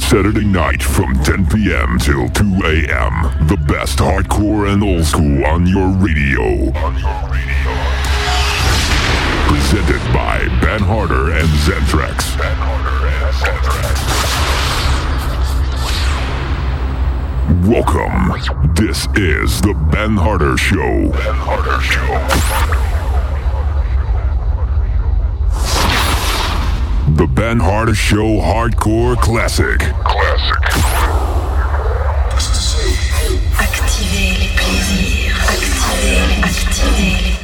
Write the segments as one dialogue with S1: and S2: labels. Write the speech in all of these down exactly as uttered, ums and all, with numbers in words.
S1: Saturday night from ten p.m. till two a.m. The best hardcore and old school on your radio. On your radio. Presented by Ben Harder and Zentrax. Ben Harder and Zentrax. Welcome. This is the Ben Harder Show. Ben Harder Show. The Ben Harder Show Hardcore Classic. Classic.
S2: Activez les plaisirs. Activez les, activez les.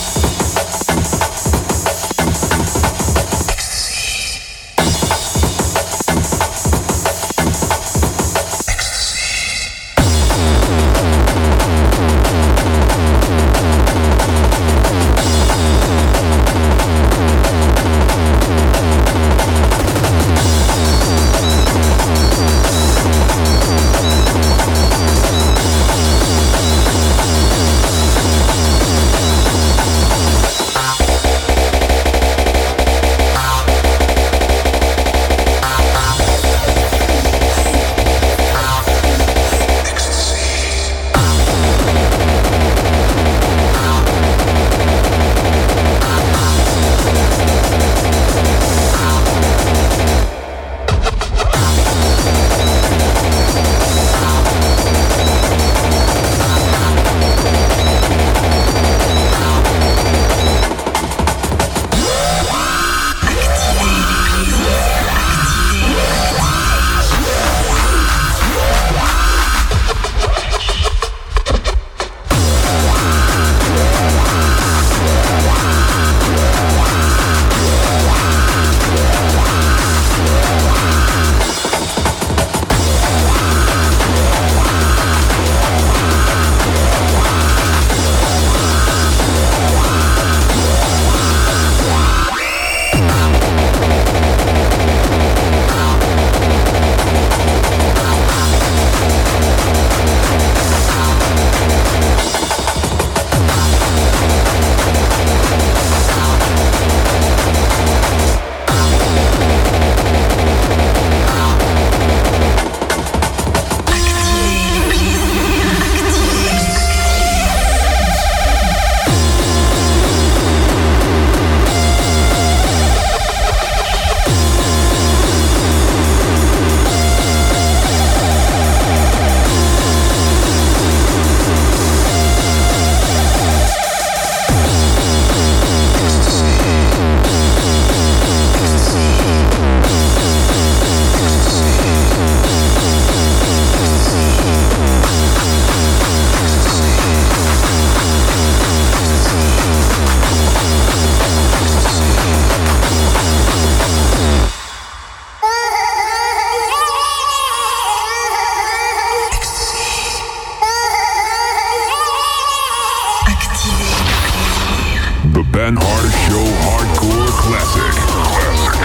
S1: Ben Harder Show Hardcore Classic. Classic.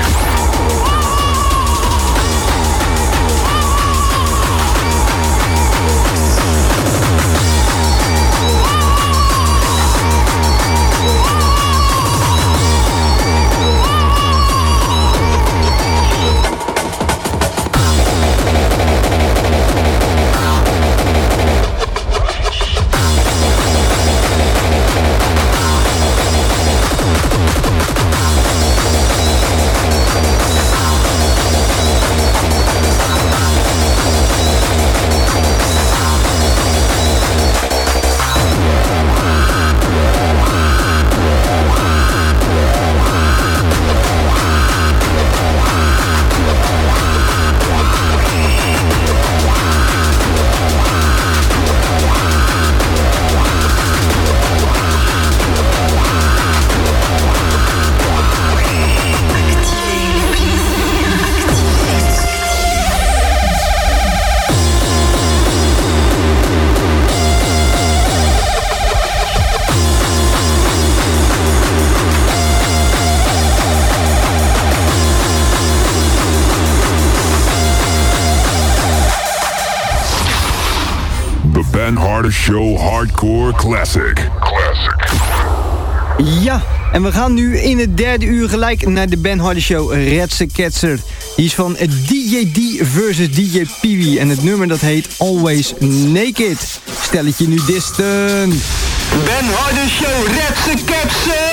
S1: Ben Harder Show Hardcore Classic. Classic.
S3: Ja, en we gaan nu in het derde uur gelijk naar de Ben Harder Show Redse Ketser. Die is van D J D versus D J Pee-wee. En het nummer dat heet Always Naked. Stelletje nu distant.
S4: Ben Harder Show, Repse Kepse!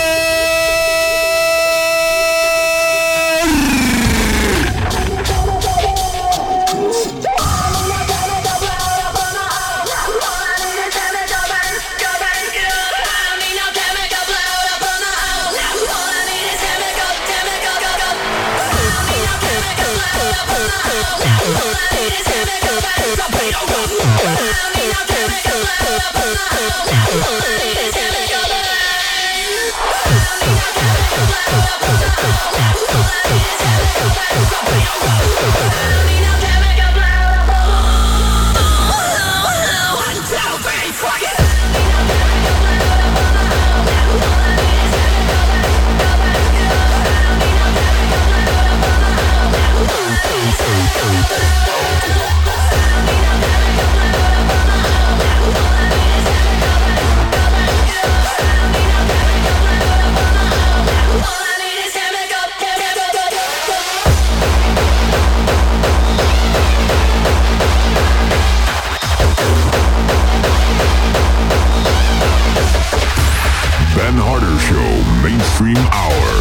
S1: Ben Harder Show, Mainstream Hour.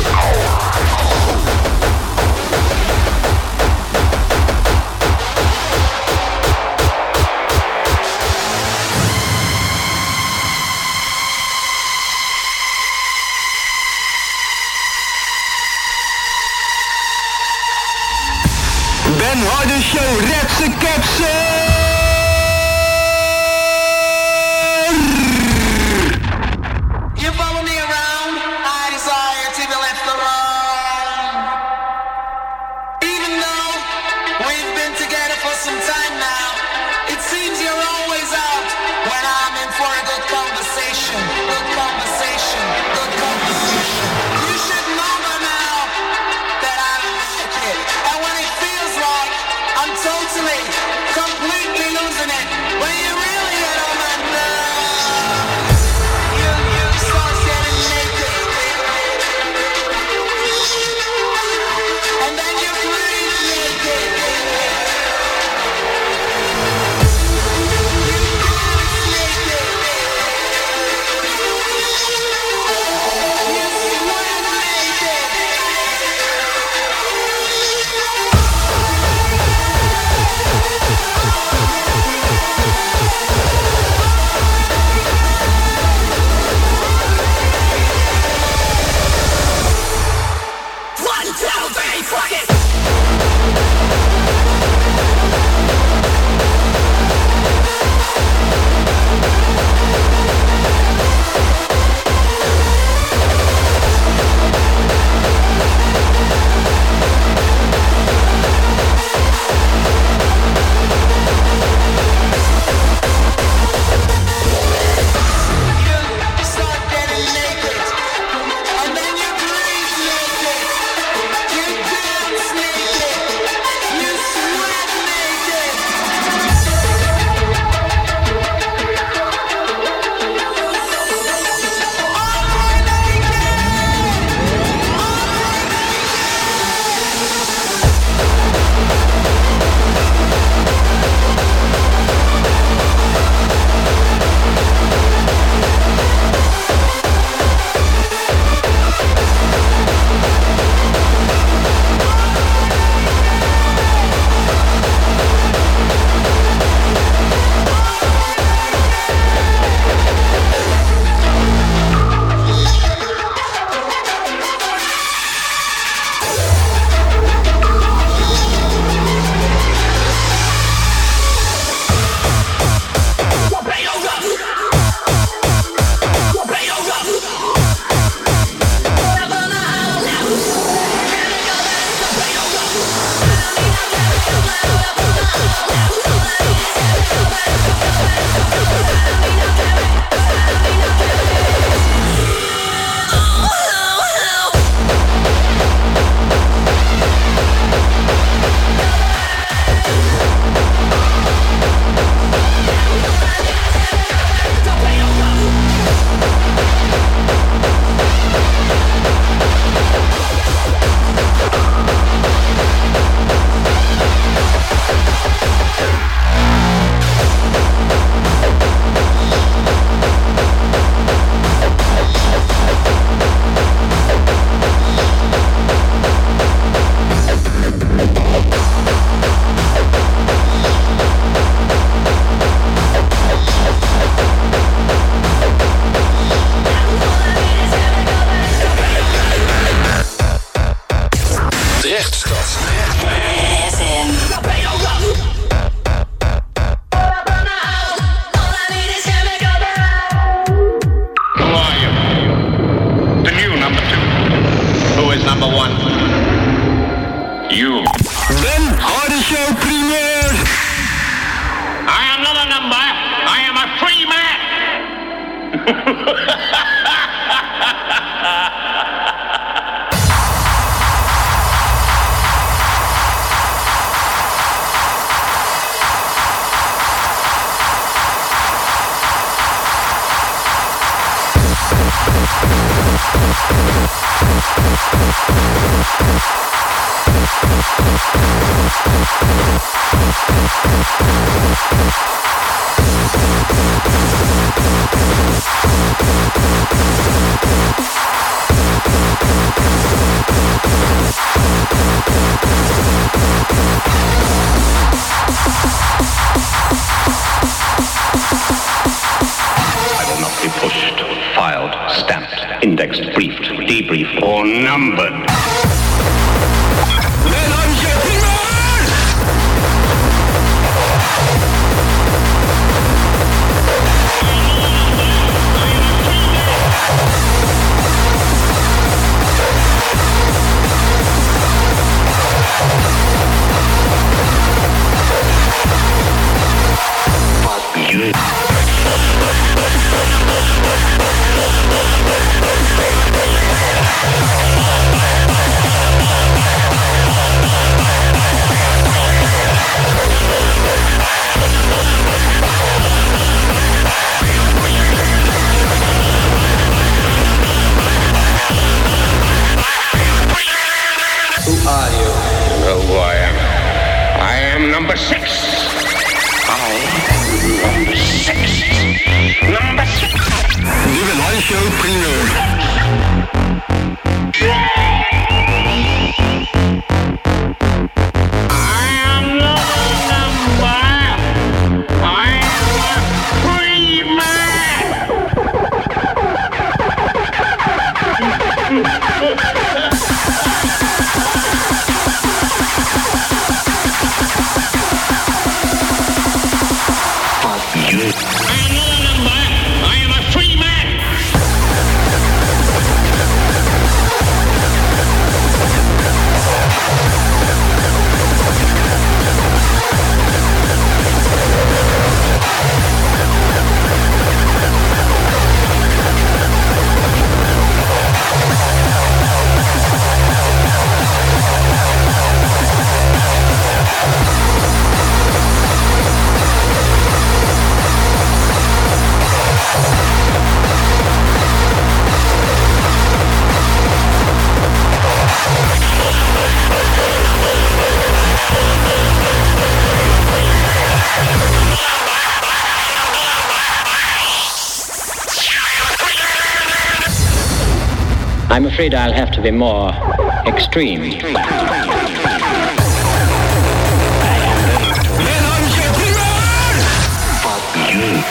S4: Ben Harder Show, Repse Kepse!
S5: Totally Indexed, briefed, debriefed, or numbered.
S4: Then I'm getting mad!
S5: Fuck you.
S4: Number six. I am number six. Number six.
S5: Live in one show premiere.
S6: I'm afraid I'll have to be more extreme.
S5: Fuck you.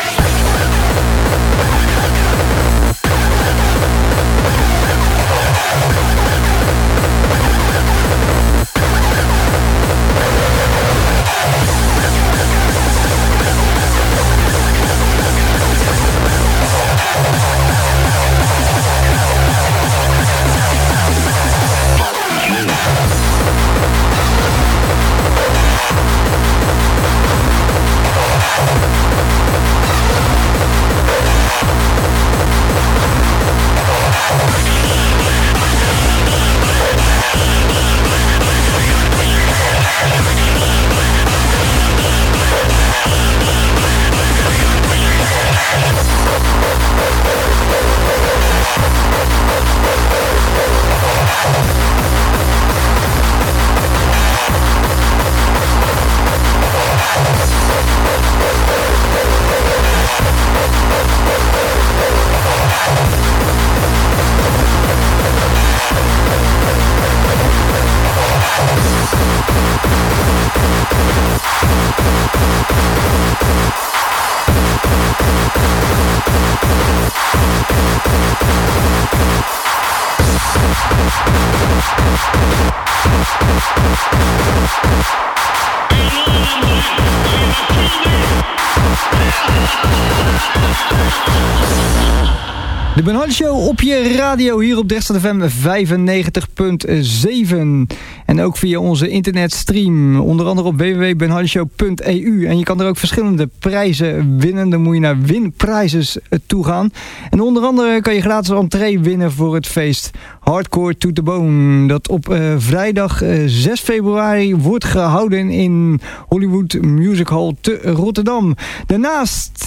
S3: De Ben Hardy Show op je radio hier op Dresden F M vijfennegentig punt zeven. En ook via onze internetstream, onder andere op w w w punt ben hardy show punt e u. En je kan er ook verschillende prijzen winnen. Dan moet je naar Winprizes toe gaan. En onder andere kan je gratis entree winnen voor het feest Hardcore to the Bone. Dat op uh, vrijdag uh, zes februari wordt gehouden in Hollywood Music Hall te Rotterdam. Daarnaast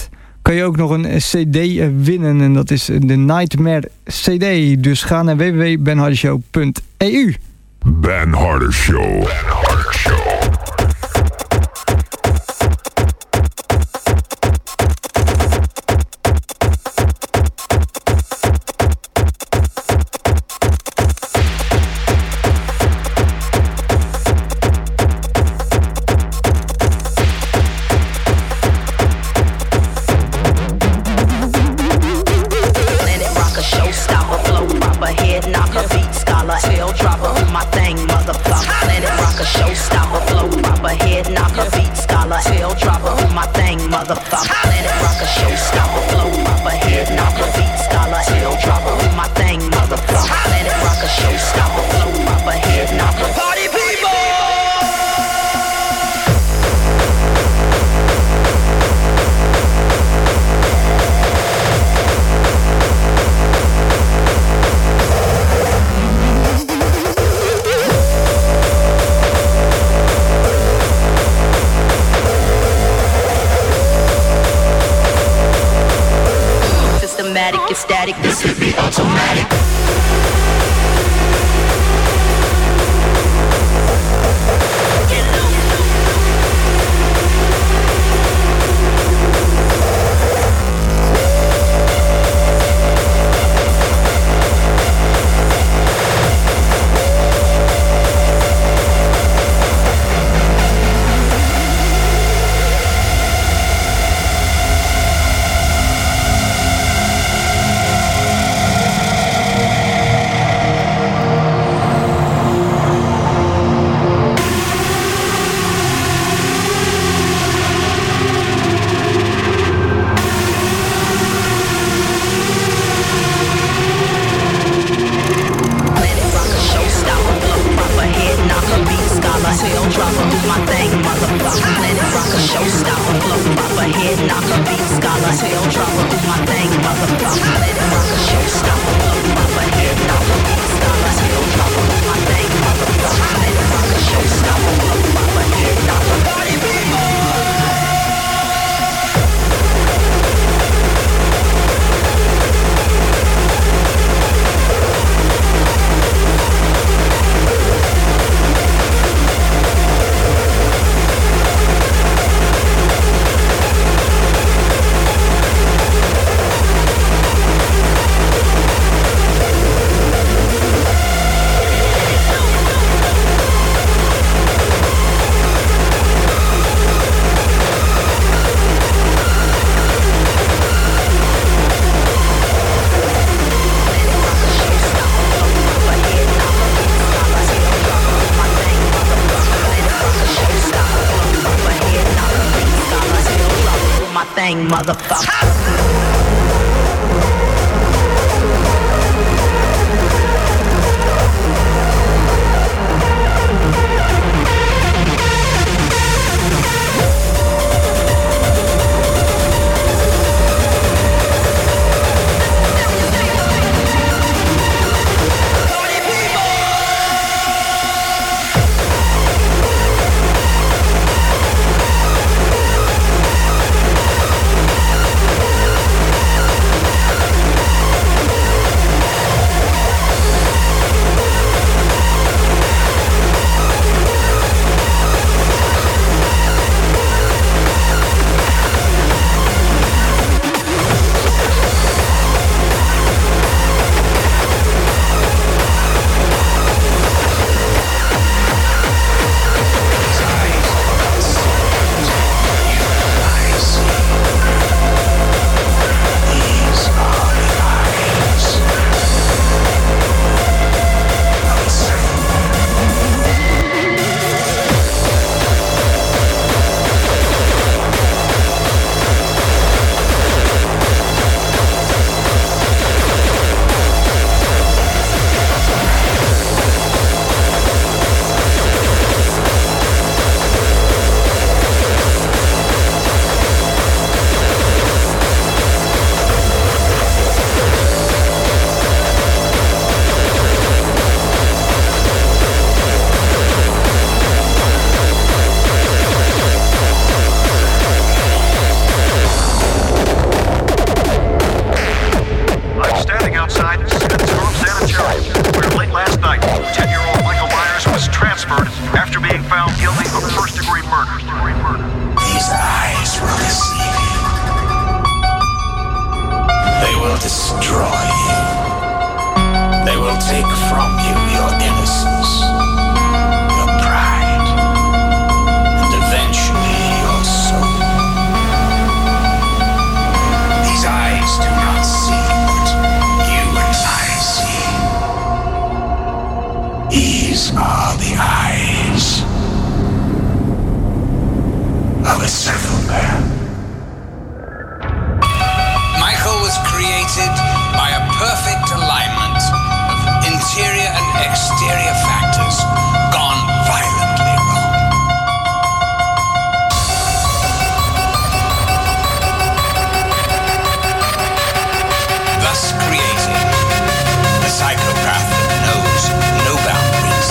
S3: kan je ook nog een cd winnen. En dat is de Nightmare cd. Dus ga naar w w w punt ben harder show punt e u.
S1: Ben Harder Show. Ben Harder Show.
S7: Static, this would be automatic. Motherfucker.
S8: will take from you your innocence, your pride, and eventually your soul. These eyes do not see what you and I see. These are the eyes of a psychopath. Michael was created by a perfect alignment of interior and exterior factors gone violently wrong. Thus created the psychopath that knows no boundaries.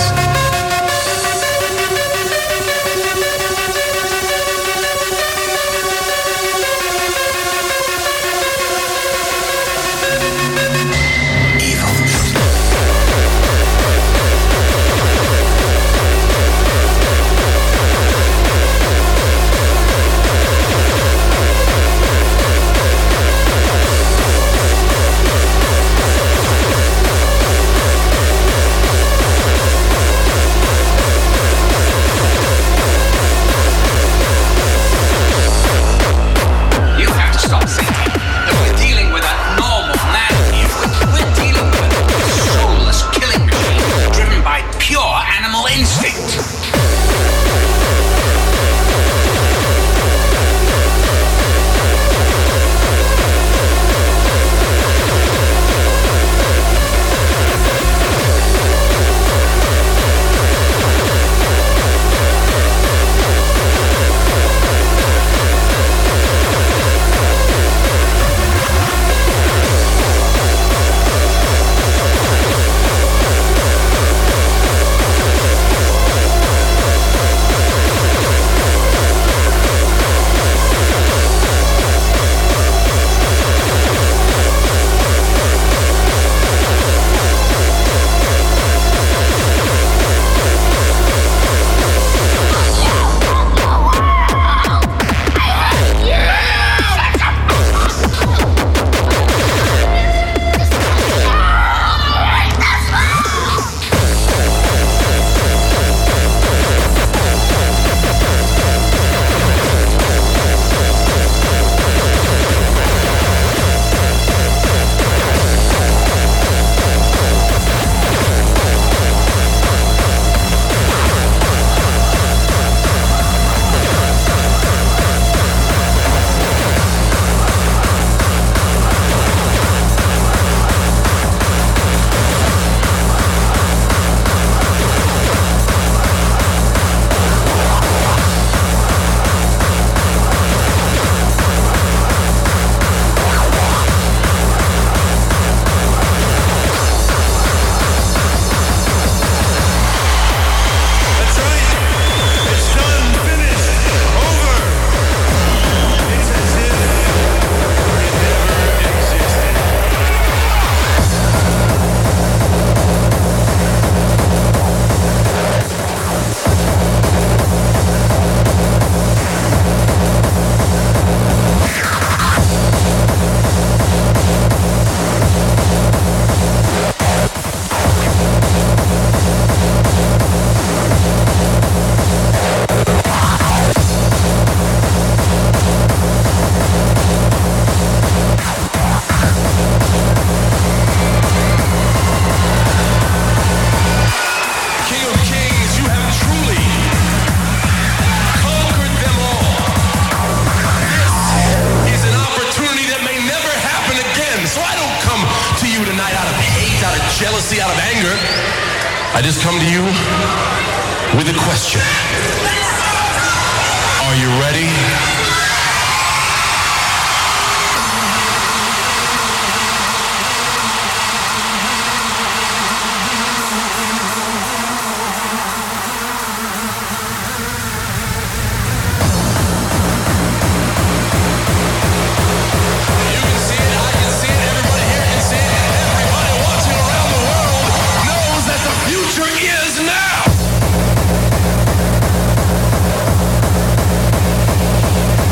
S9: jealousy, out of anger. I just come to you with a question. Are you ready?
S8: Now!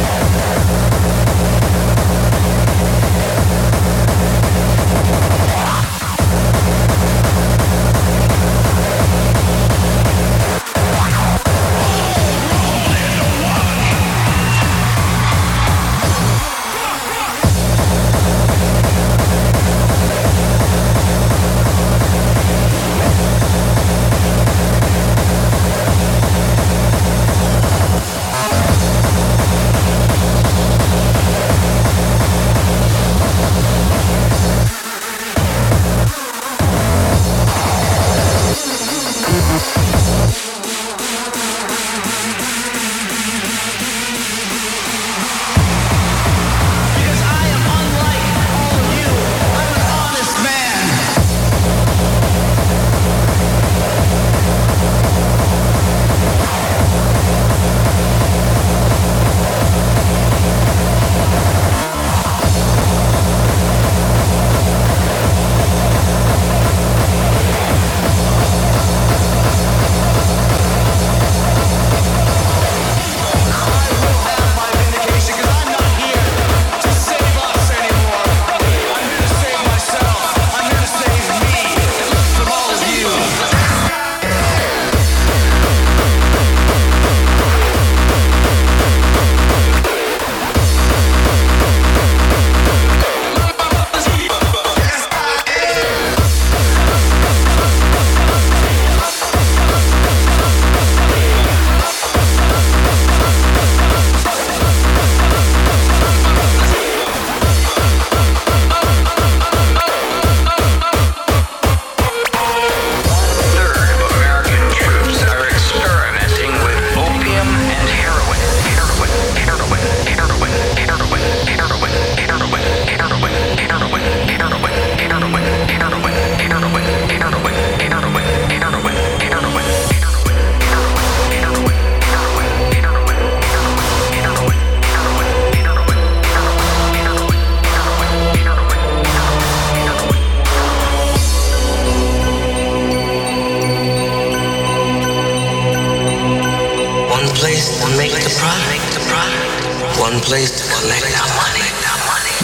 S10: product, the product. One place to collect our money, our money,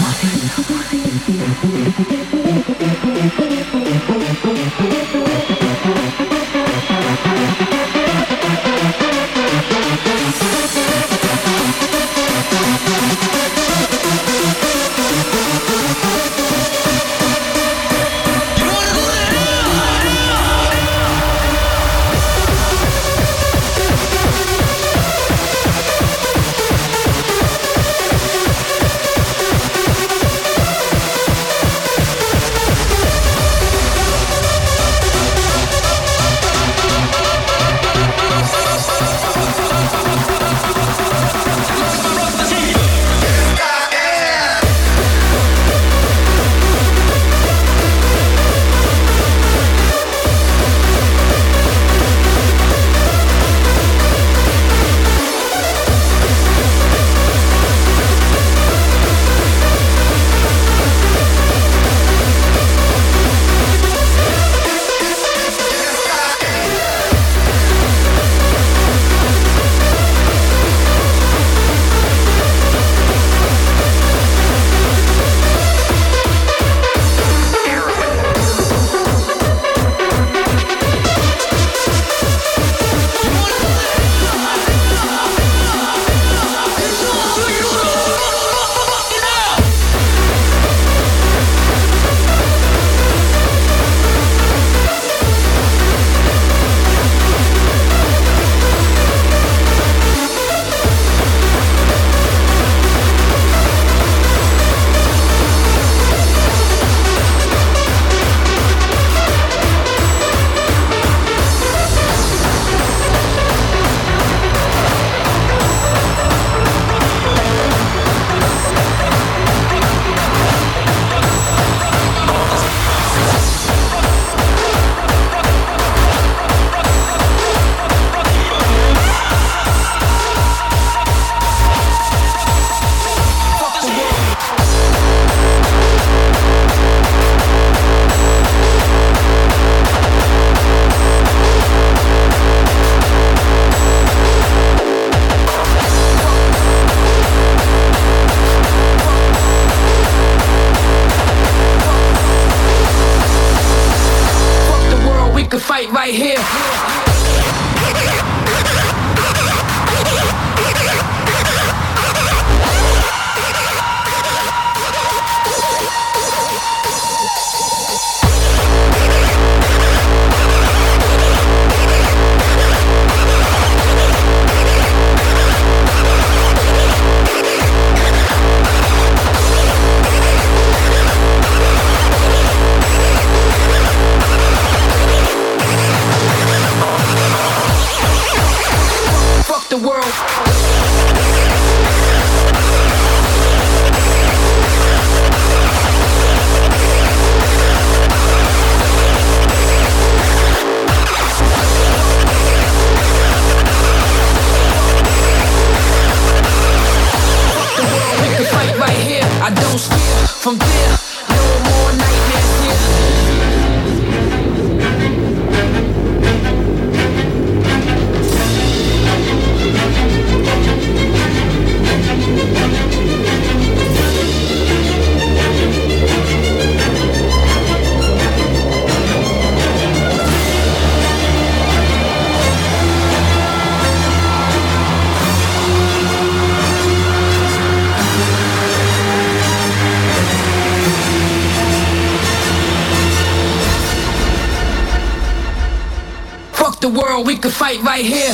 S11: right here. The world. We can fight right here. I don't steer from there. No more nightmares here. The world, we could fight right here.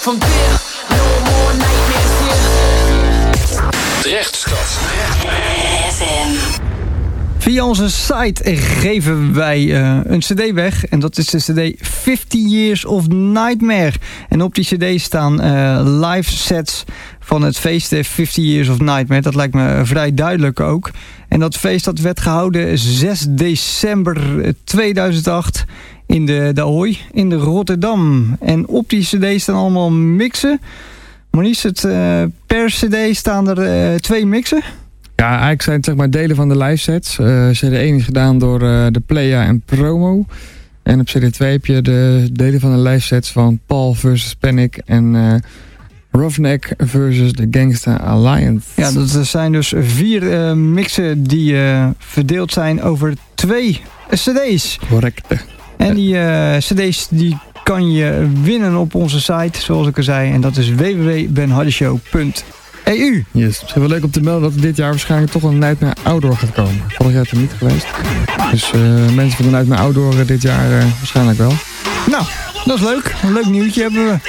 S11: From there, no more nightmares here.
S9: Terecht,
S2: F M.
S3: Via onze site geven wij uh, een cd weg. En dat is de cd fifty years of Nightmare. En op die cd staan uh, live sets van het feest fifty years of Nightmare. Dat lijkt me vrij duidelijk ook. En dat feest dat werd gehouden zes december tweeduizend acht in de, de Ahoy in de Rotterdam. En op die cd staan allemaal mixen. Maurice, het, uh, per cd staan er uh, twee mixen.
S12: Ja, eigenlijk zijn het zeg maar delen van de live sets. Uh, C D één is gedaan door uh, de Playa en Promo. En op C D twee heb je de delen van de live sets van Paul versus Panic en uh, Roughneck versus de Gangsta Alliance.
S3: Ja, dat zijn dus vier uh, mixen die uh, verdeeld zijn over twee cd's.
S12: Correct.
S3: En die uh, cd's die kan je winnen op onze site, zoals ik al zei. En dat is w w w punt ben hardy show punt e u.
S12: Yes, misschien wel leuk om te melden dat er dit jaar waarschijnlijk toch een Nightmare Outdoor gaat komen. Vorig jaar is er niet geweest. Dus uh, mensen van de Nightmare Outdoor uh, dit jaar uh, waarschijnlijk wel.
S3: Nou, dat is leuk. Een leuk nieuwtje hebben we.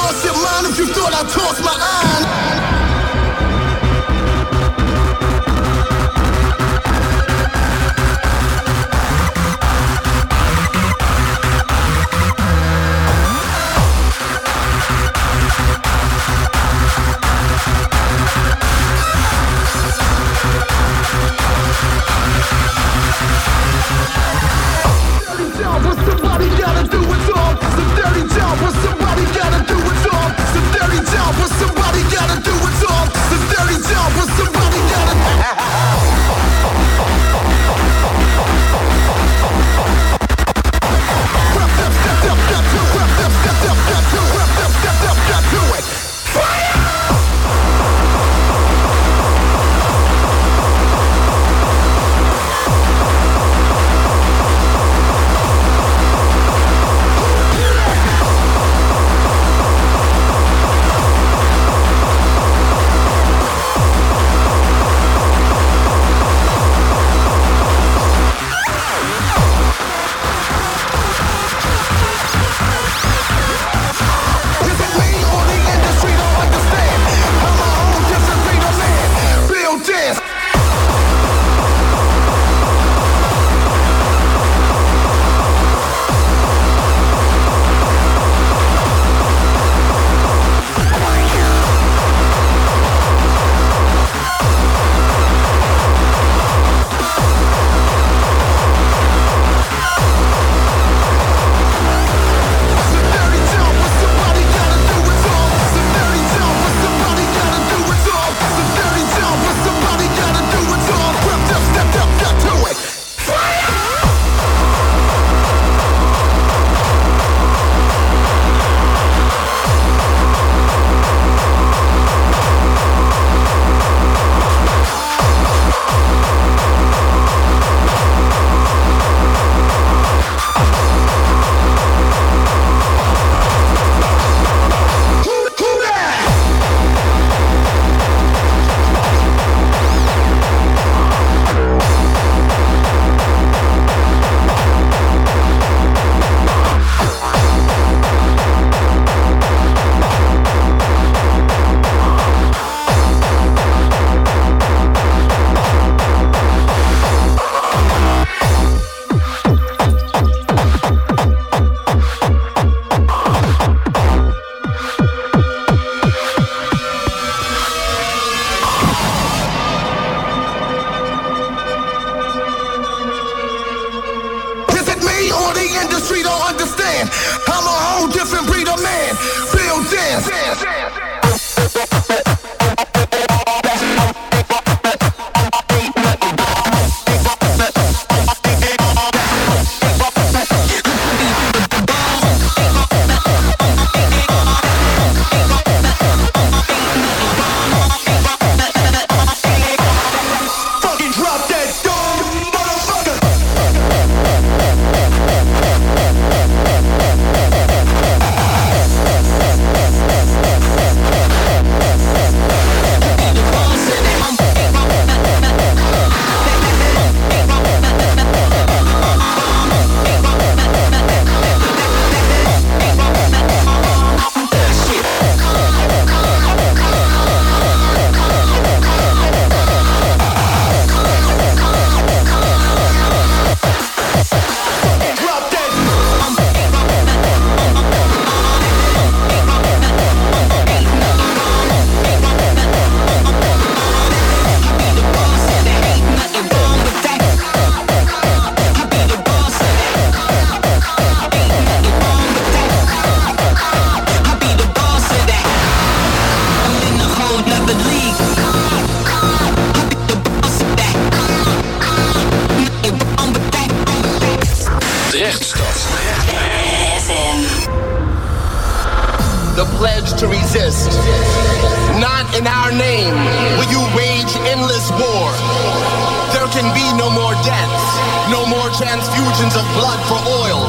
S13: lost your mind if you thought I tossed my iron. Somebody gotta do it all. It's a dirty job, but somebody gotta do it all. It's a dirty job, but somebody gotta do it all. It's a dirty job, but somebody gotta. Step up, step up, got to it. Step up, step up, got to it. Step up, step up, got to it. Fire!
S14: The pledge to resist. Not in our name will you wage endless war. There can be no more deaths, no more transfusions of blood for oil.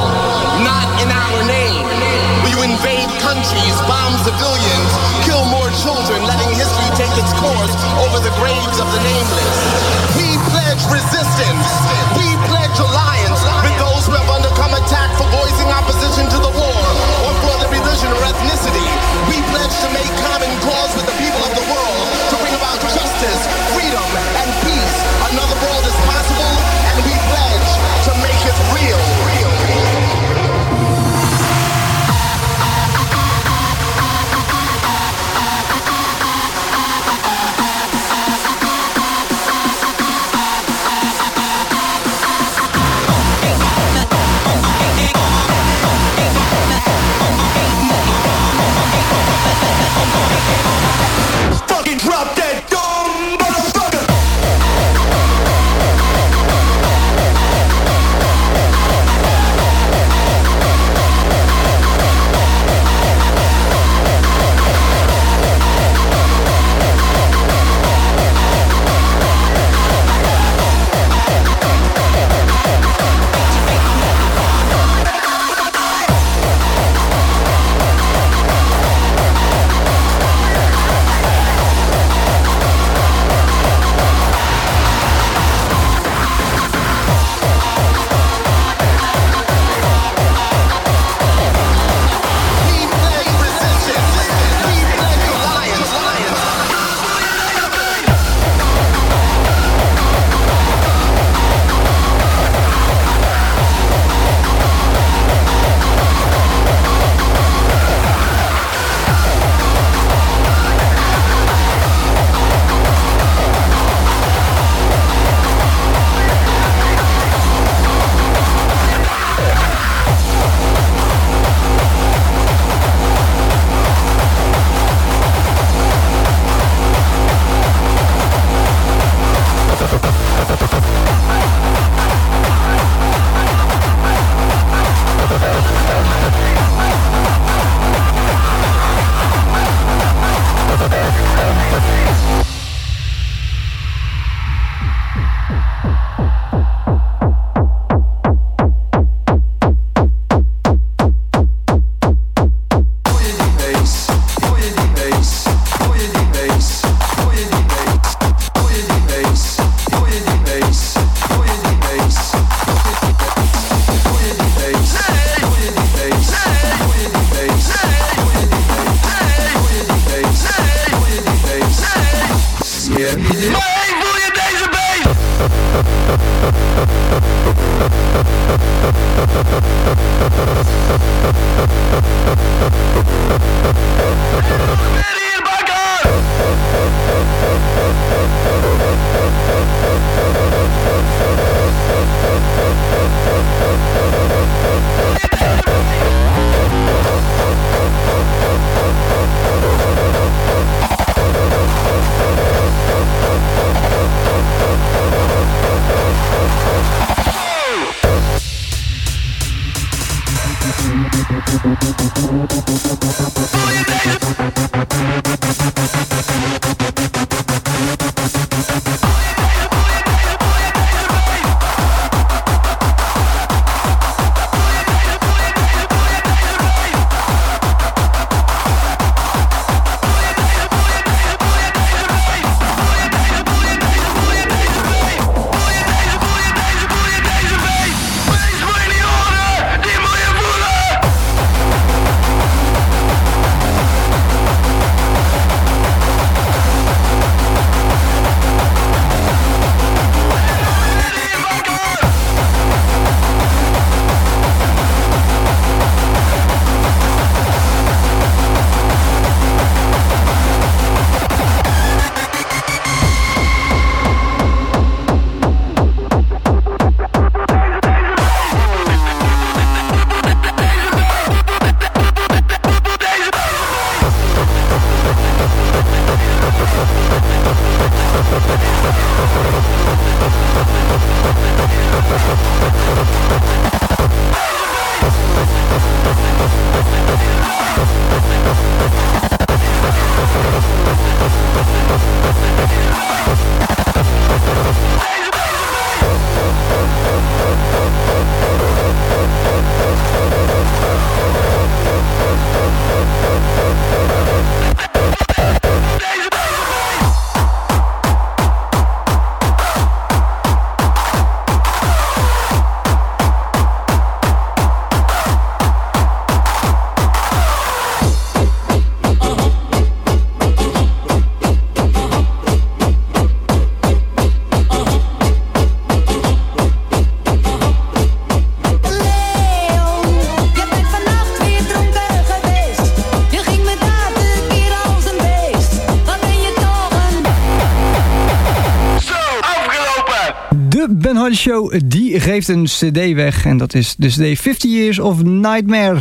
S14: Not in our name will you invade countries, bomb civilians, kill more children, letting history take its course over the graves of the nameless. We pledge resistance. We pledge alliance with those who have undergone attack for voicing opposition to the war or for their religion or ethnicity.
S3: Ben Hardy Show die geeft een cd weg. En dat is de cd fifty Years of Nightmare.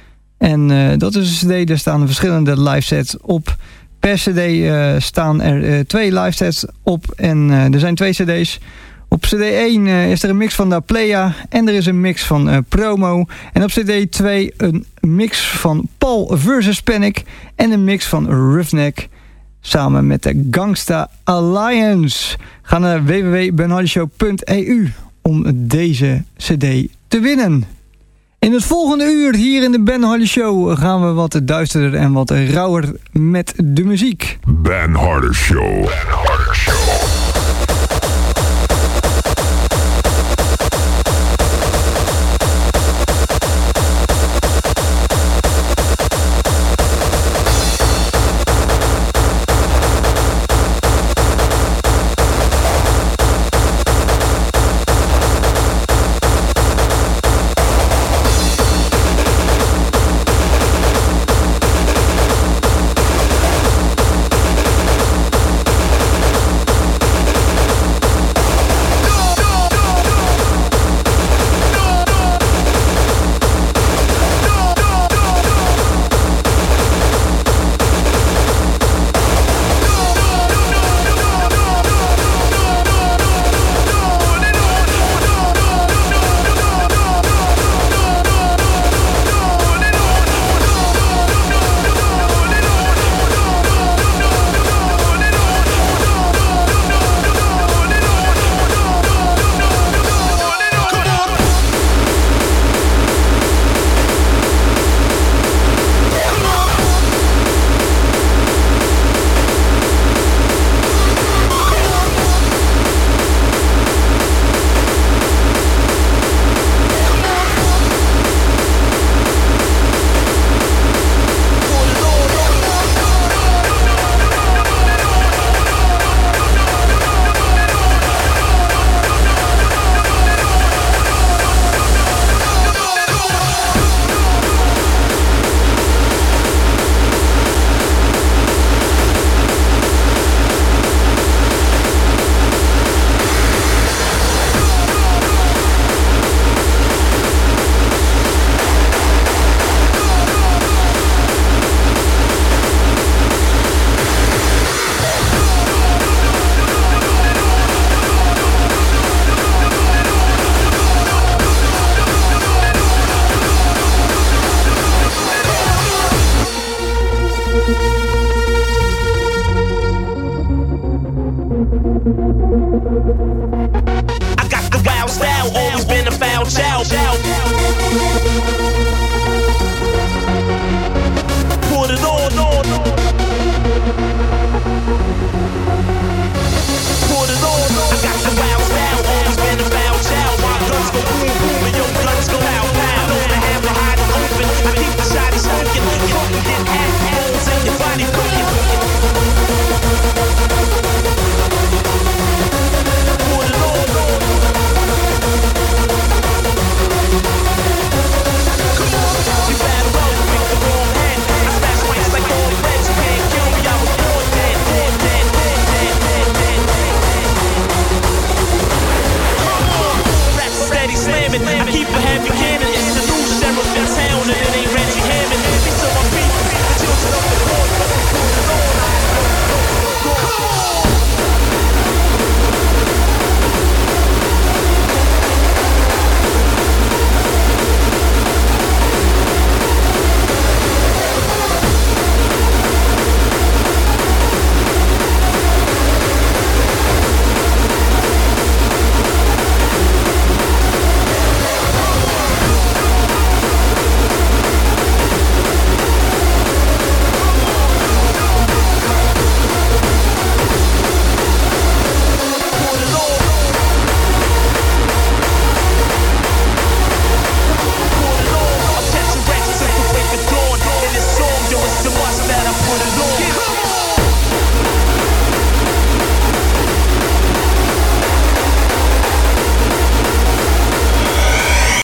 S3: En uh, dat is een cd, daar staan verschillende live sets op. Per cd uh, staan er uh, twee live sets op. En uh, er zijn twee cd's. Op cd één uh, is er een mix van Da Playa. En er is een mix van uh, Promo. En op cd twee een mix van Paul versus Panic. En een mix van Roughneck. Samen met de Gangsta Alliance. Ga naar w w w punt ben hardy show punt e u om deze cd te winnen. In het volgende uur hier in de Ben Hardy Show gaan we wat duisterder en wat rauwer met de muziek.
S1: Ben Hardy Show. Ben Hardy Show.